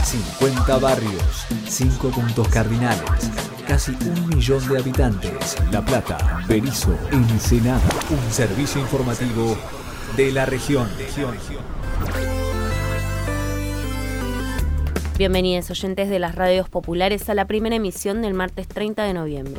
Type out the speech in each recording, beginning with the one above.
50 barrios, 5 puntos cardinales, casi 1 millón de habitantes. La Plata, Berisso, Ensenada. Un servicio informativo de la región. Bienvenidos oyentes de las radios populares a la primera emisión del martes 30 de noviembre.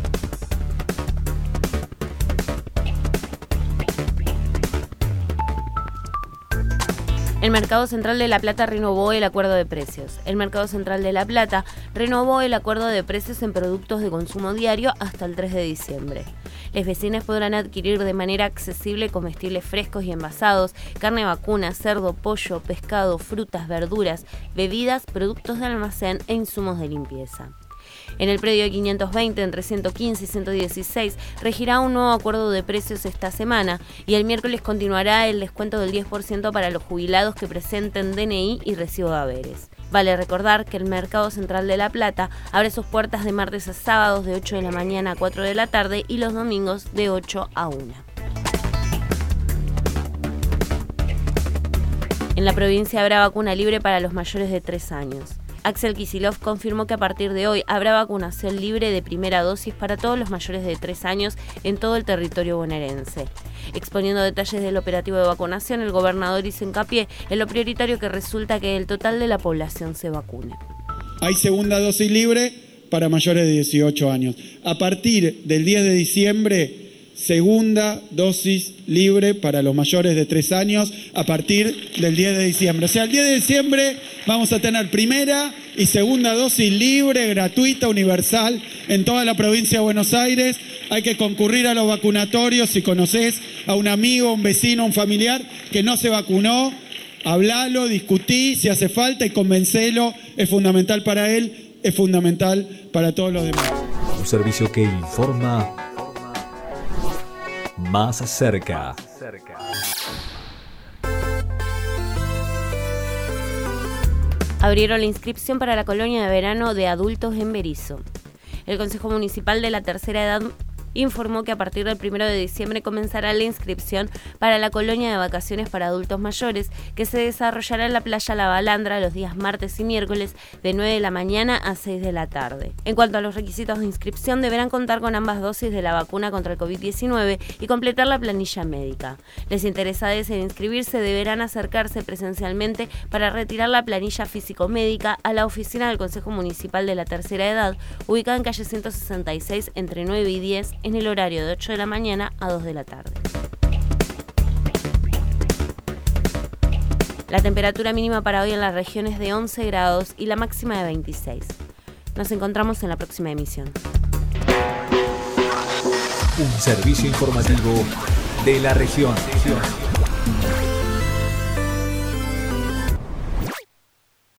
El Mercado Central de La Plata renovó el acuerdo de precios. El Mercado Central de La Plata renovó el acuerdo de precios en productos de consumo diario hasta el 3 de diciembre. Los vecinos podrán adquirir de manera accesible comestibles frescos y envasados, carne vacuna, cerdo, pollo, pescado, frutas, verduras, bebidas, productos de almacén e insumos de limpieza. En el predio de 520, entre 115 y 116, regirá un nuevo acuerdo de precios esta semana y el miércoles continuará el descuento del 10% para los jubilados que presenten DNI y recibo de haberes. Vale recordar que el Mercado Central de La Plata abre sus puertas de martes a sábados de 8 de la mañana a 4 de la tarde y los domingos de 8 a 1. En la provincia habrá vacuna libre para los mayores de 3 años. Axel Kicillof confirmó que a partir de hoy habrá vacunación libre de primera dosis para todos los mayores de 3 años en todo el territorio bonaerense. Exponiendo detalles del operativo de vacunación, el gobernador hizo hincapié en lo prioritario que resulta que el total de la población se vacune. Hay segunda dosis libre para mayores de 18 años. A partir del 10 de diciembre, segunda dosis libre para los mayores de 3 años a partir del 10 de diciembre. O sea, el 10 de diciembre vamos a tener primera y segunda dosis libre, gratuita, universal en toda la provincia de Buenos Aires. Hay que concurrir a los vacunatorios. Si conocés a un amigo, un vecino, un familiar que no se vacunó, hablalo, discutí si hace falta y convencelo. Es fundamental para él, es fundamental para todos los demás. Un servicio que informa más cerca. Abrieron la inscripción para la colonia de verano de adultos en Berisso. El Consejo Municipal de la Tercera Edad informó que a partir del 1 de diciembre comenzará la inscripción para la colonia de vacaciones para adultos mayores que se desarrollará en la playa La Balandra los días martes y miércoles de 9 de la mañana a 6 de la tarde. En cuanto a los requisitos de inscripción, deberán contar con ambas dosis de la vacuna contra el COVID-19 y completar la planilla médica. Les interesados en inscribirse deberán acercarse presencialmente para retirar la planilla físico-médica a la oficina del Consejo Municipal de la Tercera Edad, ubicada en calle 166 entre 9 y 10, en el horario de 8 de la mañana a 2 de la tarde. La temperatura mínima para hoy en la región es de 11 grados y la máxima de 26. Nos encontramos en la próxima emisión. Un servicio informativo de la región.